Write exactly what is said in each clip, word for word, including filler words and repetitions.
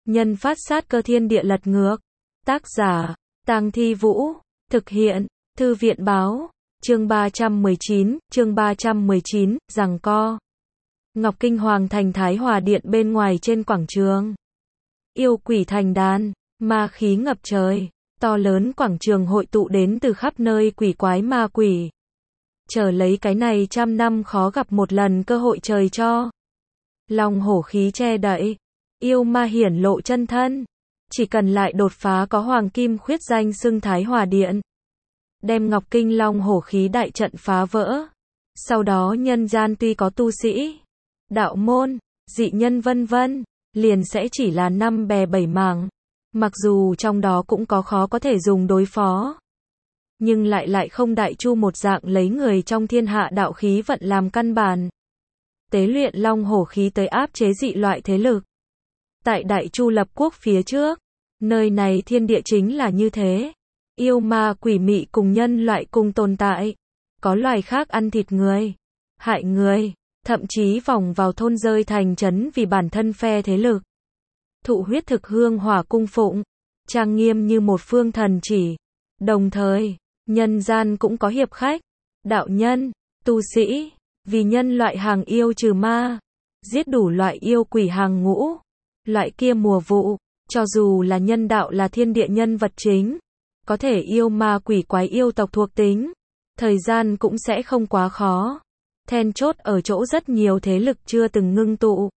nhân phát sát cơ thiên địa lật ngược. Tác giả, Tang Thi Vũ. Thực hiện, Thư viện Báo. Chương ba trăm mười chín, chương ba trăm mười chín, giằng co. Ngọc Kinh Hoàng thành Thái Hòa Điện bên ngoài trên quảng trường. Yêu quỷ thành đàn, ma khí ngập trời, to lớn quảng trường hội tụ đến từ khắp nơi quỷ quái ma quỷ. Chờ lấy cái này trăm năm khó gặp một lần cơ hội trời cho. Long hổ khí che đậy, yêu ma hiển lộ chân thân. Chỉ cần lại đột phá có hoàng kim khuyết danh xưng Thái Hòa Điện. Đem Ngọc Kinh Long hổ khí đại trận phá vỡ. Sau đó nhân gian tuy có tu sĩ, đạo môn, dị nhân vân vân, liền sẽ chỉ là năm bè bảy mảng. Mặc dù trong đó cũng có khó có thể dùng đối phó, nhưng lại lại không đại chu một dạng lấy người trong thiên hạ đạo khí vận làm căn bản. Tế luyện long hổ khí tới áp chế dị loại thế lực. Tại đại chu lập quốc phía trước, nơi này thiên địa chính là như thế. Yêu ma quỷ mị cùng nhân loại cùng tồn tại. Có loài khác ăn thịt người, hại người, thậm chí vòng vào thôn rơi thành trấn vì bản thân phe thế lực. Thụ huyết thực hương hỏa cung phụng, trang nghiêm như một phương thần chỉ. Đồng thời, nhân gian cũng có hiệp khách, đạo nhân, tu sĩ, vì nhân loại hàng yêu trừ ma, giết đủ loại yêu quỷ hàng ngũ. Loại kia mùa vụ, cho dù là nhân đạo là thiên địa nhân vật chính, có thể yêu ma quỷ quái yêu tộc thuộc tính, thời gian cũng sẽ không quá khó. Then chốt ở chỗ rất nhiều thế lực chưa từng ngưng tụ.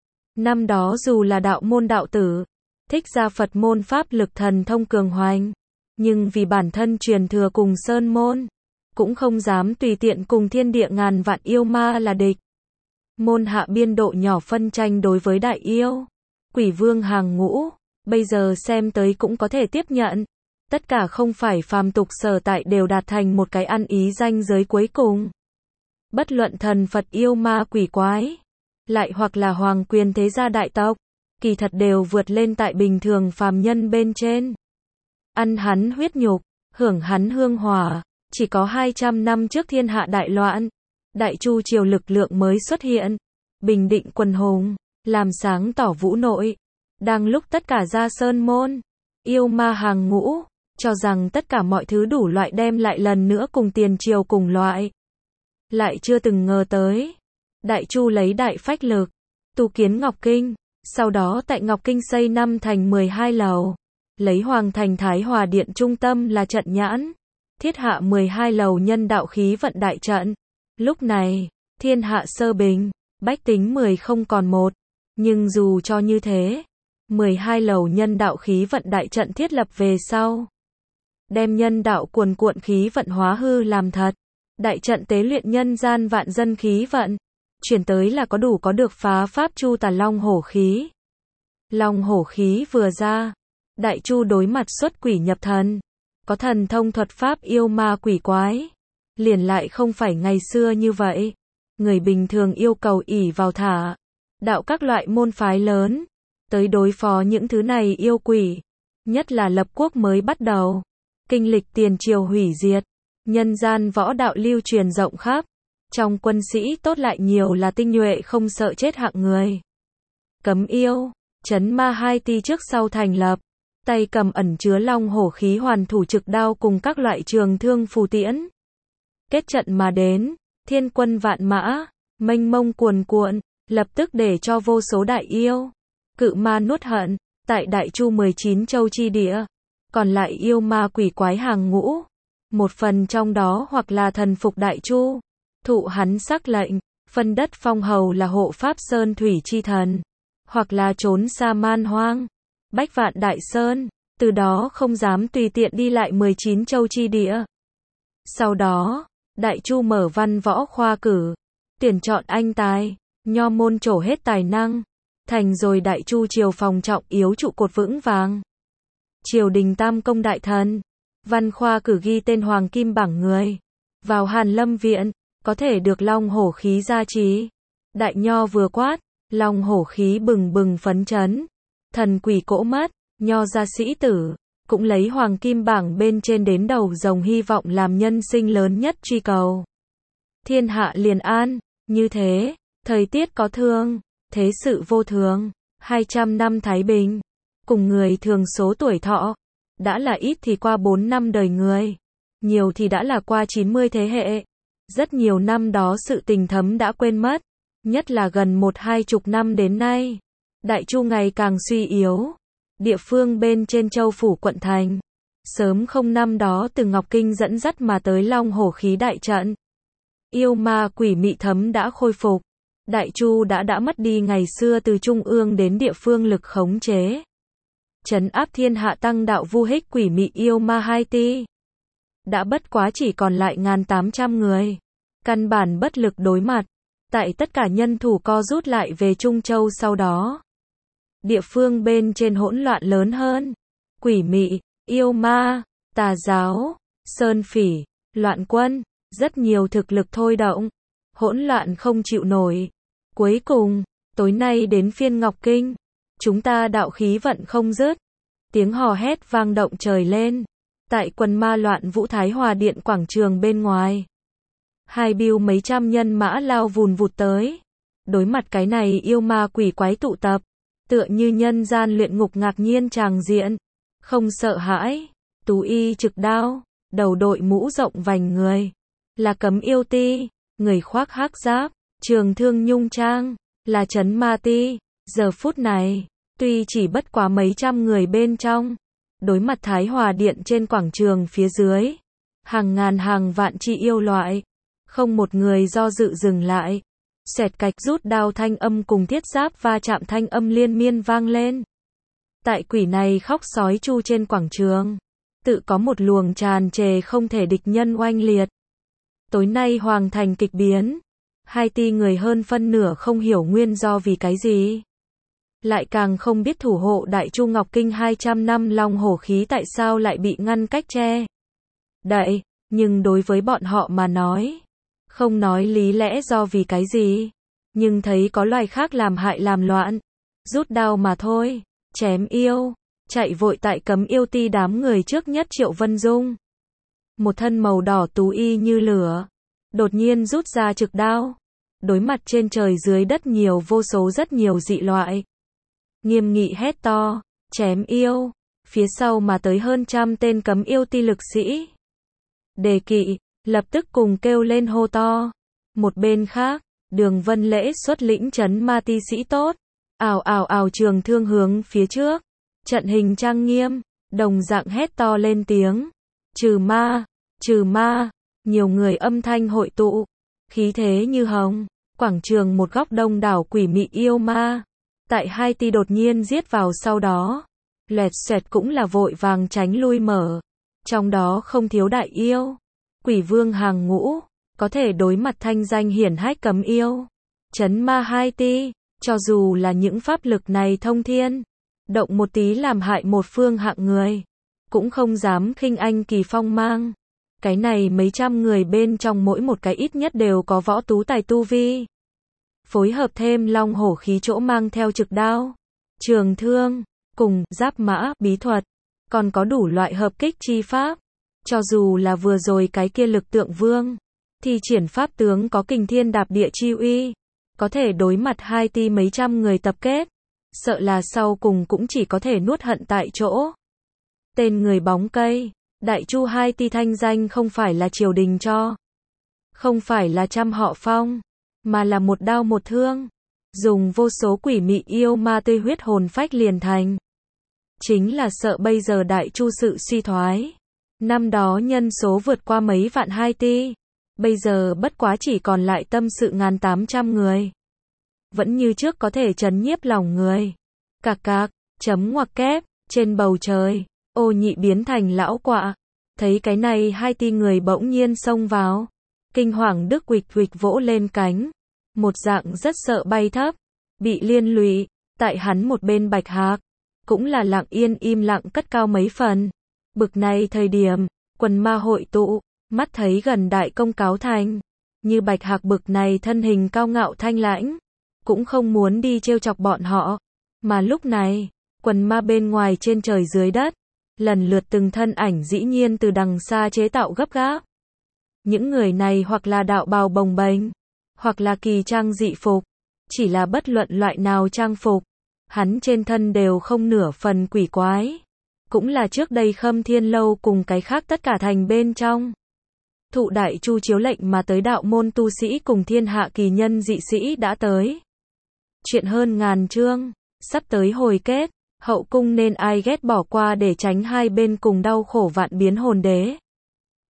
Năm đó dù là đạo môn đạo tử, thích ra Phật môn pháp lực thần thông cường hoành, nhưng vì bản thân truyền thừa cùng sơn môn, cũng không dám tùy tiện cùng thiên địa ngàn vạn yêu ma là địch. Môn hạ biên độ nhỏ phân tranh đối với đại yêu, quỷ vương hàng ngũ, bây giờ xem tới cũng có thể tiếp nhận. Tất cả không phải phàm tục sở tại đều đạt thành một cái ăn ý ranh giới cuối cùng. Bất luận thần Phật yêu ma quỷ quái, lại hoặc là hoàng quyền thế gia đại tộc, kỳ thật đều vượt lên tại bình thường phàm nhân bên trên. Ăn hắn huyết nhục, hưởng hắn hương hỏa, chỉ có hai trăm năm trước thiên hạ đại loạn, đại chu triều lực lượng mới xuất hiện, bình định quần hùng, làm sáng tỏ vũ nội. Đang lúc tất cả ra sơn môn, yêu ma hàng ngũ, cho rằng tất cả mọi thứ đủ loại đem lại lần nữa cùng tiền triều cùng loại. Lại chưa từng ngờ tới, đại chu lấy đại phách lực, tu kiến Ngọc Kinh, sau đó tại Ngọc Kinh xây năm thành mười hai lầu, lấy hoàng thành Thái Hòa Điện trung tâm là trận nhãn, thiết hạ mười hai lầu nhân đạo khí vận đại trận. Lúc này, thiên hạ sơ bình, bách tính mười không còn một, nhưng dù cho như thế, mười hai lầu nhân đạo khí vận đại trận thiết lập về sau, đem nhân đạo cuồn cuộn khí vận hóa hư làm thật. Đại trận tế luyện nhân gian vạn dân khí vận, chuyển tới là có đủ có được phá pháp chu tà long hổ khí. Long hổ khí vừa ra, đại chu đối mặt xuất quỷ nhập thần, có thần thông thuật pháp yêu ma quỷ quái, liền lại không phải ngày xưa như vậy. Người bình thường yêu cầu ỷ vào thả, đạo các loại môn phái lớn, tới đối phó những thứ này yêu quỷ, nhất là lập quốc mới bắt đầu, kinh lịch tiền triều hủy diệt. Nhân gian võ đạo lưu truyền rộng khắp, trong quân sĩ tốt lại nhiều là tinh nhuệ không sợ chết hạng người. Cấm yêu, trấn ma hai ti trước sau thành lập, tay cầm ẩn chứa long hổ khí hoàn thủ trực đao cùng các loại trường thương phù tiễn. Kết trận mà đến, thiên quân vạn mã, mênh mông cuồn cuộn, lập tức để cho vô số đại yêu, cự ma nuốt hận, tại đại chu mười chín châu chi địa, còn lại yêu ma quỷ quái hàng ngũ. Một phần trong đó hoặc là thần phục đại chu, thụ hắn sắc lệnh, phân đất phong hầu là hộ pháp sơn thủy chi thần, hoặc là trốn xa man hoang, bách vạn đại sơn, từ đó không dám tùy tiện đi lại mười chín châu chi địa. Sau đó, đại chu mở văn võ khoa cử, tuyển chọn anh tài, nho môn trổ hết tài năng, thành rồi đại chu triều phòng trọng yếu trụ cột vững vàng. Triều đình tam công đại thần, văn khoa cử ghi tên hoàng kim bảng người, vào Hàn Lâm viện, có thể được long hổ khí gia trì. Đại nho vừa quát, long hổ khí bừng bừng phấn chấn, thần quỷ cỗ mắt, nho gia sĩ tử, cũng lấy hoàng kim bảng bên trên đến đầu rồng hy vọng làm nhân sinh lớn nhất truy cầu. Thiên hạ liền an, như thế, thời tiết có thương, thế sự vô thường, hai trăm năm thái bình, cùng người thường số tuổi thọ, đã là ít thì qua bốn năm đời người, nhiều thì đã là qua chín mươi thế hệ. Rất nhiều năm đó sự tình thấm đã quên mất, nhất là gần một hai chục năm đến nay. Đại Chu ngày càng suy yếu, địa phương bên trên châu phủ quận thành. Sớm không năm đó từ Ngọc Kinh dẫn dắt mà tới Long Hổ khí đại trận. Yêu ma quỷ mị thấm đã khôi phục. Đại Chu đã đã mất đi ngày xưa từ trung ương đến địa phương lực khống chế. Trấn áp thiên hạ tăng đạo vu hích quỷ mị yêu ma hai ti. Đã bất quá chỉ còn lại ngàn tám trăm người. Căn bản bất lực đối mặt. Tại tất cả nhân thủ co rút lại về Trung Châu sau đó. Địa phương bên trên hỗn loạn lớn hơn. Quỷ mị, yêu ma, tà giáo, sơn phỉ, loạn quân, rất nhiều thực lực thôi động. Hỗn loạn không chịu nổi. Cuối cùng, tối nay đến phiên Ngọc Kinh. Chúng ta đạo khí vận không dứt. Tiếng hò hét vang động trời lên. Tại quần ma loạn Vũ Thái Hòa Điện quảng trường bên ngoài. Hai biêu mấy trăm nhân mã lao vùn vụt tới. Đối mặt cái này yêu ma quỷ quái tụ tập. Tựa như nhân gian luyện ngục ngạc nhiên tràng diện. Không sợ hãi. Tú y trực đao. Đầu đội mũ rộng vành người. Là cấm yêu ti. Người khoác hắc giáp. Trường thương nhung trang. Là trấn ma ti. Giờ phút này. Tuy chỉ bất quá mấy trăm người bên trong. Đối mặt Thái Hòa Điện trên quảng trường phía dưới. Hàng ngàn hàng vạn chi yêu loại. Không một người do dự dừng lại. Xẹt cạch rút đao thanh âm cùng thiết giáp va chạm thanh âm liên miên vang lên. Tại quỷ này khóc sói chu trên quảng trường. Tự có một luồng tràn trề không thể địch nhân oanh liệt. Tối nay hoàng thành kịch biến. Hai ti người hơn phân nửa không hiểu nguyên do vì cái gì. Lại càng không biết thủ hộ Đại Chu Ngọc Kinh hai trăm năm Long Hổ khí tại sao lại bị ngăn cách che. Đậy, nhưng đối với bọn họ mà nói. Không nói lý lẽ do vì cái gì. Nhưng thấy có loài khác làm hại làm loạn. Rút đao mà thôi. Chém yêu. Chạy vội tại cấm yêu ti đám người trước nhất Triệu Vân Dung. Một thân màu đỏ tú y như lửa. Đột nhiên rút ra trực đao. Đối mặt trên trời dưới đất nhiều vô số rất nhiều dị loại. Nghiêm nghị hét to. Chém yêu. Phía sau mà tới hơn trăm tên cấm yêu ti lực sĩ. Đề kỵ. Lập tức cùng kêu lên hô to. Một bên khác. Đường Vân Lễ xuất lĩnh trấn ma ti sĩ tốt. Ào ào ào trường thương hướng phía trước. Trận hình trang nghiêm. Đồng dạng hét to lên tiếng. Trừ ma. Trừ ma. Nhiều người âm thanh hội tụ. Khí thế như hồng. Quảng trường một góc đông đảo quỷ mị yêu ma. Tại hai ti đột nhiên giết vào sau đó. Loẹt xoẹt cũng là vội vàng tránh lui mở. Trong đó không thiếu đại yêu. Quỷ vương hàng ngũ. Có thể đối mặt thanh danh hiển hách cấm yêu. Trấn ma hai ti. Cho dù là những pháp lực này thông thiên. Động một tí làm hại một phương hạng người. Cũng không dám khinh anh kỳ phong mang. Cái này mấy trăm người bên trong mỗi một cái ít nhất đều có võ tú tài tu vi. Phối hợp thêm long hổ khí chỗ mang theo trực đao, trường thương, cùng giáp mã, bí thuật. Còn có đủ loại hợp kích chi pháp. Cho dù là vừa rồi cái kia lực tượng vương. Thì triển pháp tướng có kình thiên đạp địa chi uy. Có thể đối mặt hai ti mấy trăm người tập kết. Sợ là sau cùng cũng chỉ có thể nuốt hận tại chỗ. Tên người bóng cây. Đại Chu hai ti thanh danh không phải là triều đình cho. Không phải là trăm họ phong. Mà là một đao một thương. Dùng vô số quỷ mị yêu ma tươi huyết hồn phách liền thành. Chính là sợ bây giờ Đại Chu sự suy thoái. Năm đó nhân số vượt qua mấy vạn hai ti. Bây giờ bất quá chỉ còn lại tâm sự ngàn tám trăm người. Vẫn như trước có thể trấn nhiếp lòng người. Cạc cạc, chấm ngoặc kép, trên bầu trời. Ô Nhị biến thành lão quạ. Thấy cái này hai ti người bỗng nhiên xông vào. Kinh hoàng đức quịch quịch vỗ lên cánh. Một dạng rất sợ bay thấp. Bị liên lụy. Tại hắn một bên Bạch Hạc. Cũng là lặng yên im lặng cất cao mấy phần. Bực này thời điểm. Quần ma hội tụ. Mắt thấy gần đại công cáo thành. Như Bạch Hạc bực này thân hình cao ngạo thanh lãnh. Cũng không muốn đi trêu chọc bọn họ. Mà lúc này. Quần ma bên ngoài trên trời dưới đất. Lần lượt từng thân ảnh dĩ nhiên từ đằng xa chế tạo gấp gáp. Những người này hoặc là đạo bào bồng bềnh, hoặc là kỳ trang dị phục. Chỉ là bất luận loại nào trang phục, hắn trên thân đều không nửa phần quỷ quái. Cũng là trước đây Khâm Thiên Lâu cùng cái khác tất cả thành bên trong. Thụ Đại Chu chiếu lệnh mà tới đạo môn tu sĩ cùng thiên hạ kỳ nhân dị sĩ đã tới. Chuyện hơn ngàn chương, sắp tới hồi kết, hậu cung nên ai ghét bỏ qua để tránh hai bên cùng đau khổ vạn biến hồn đế.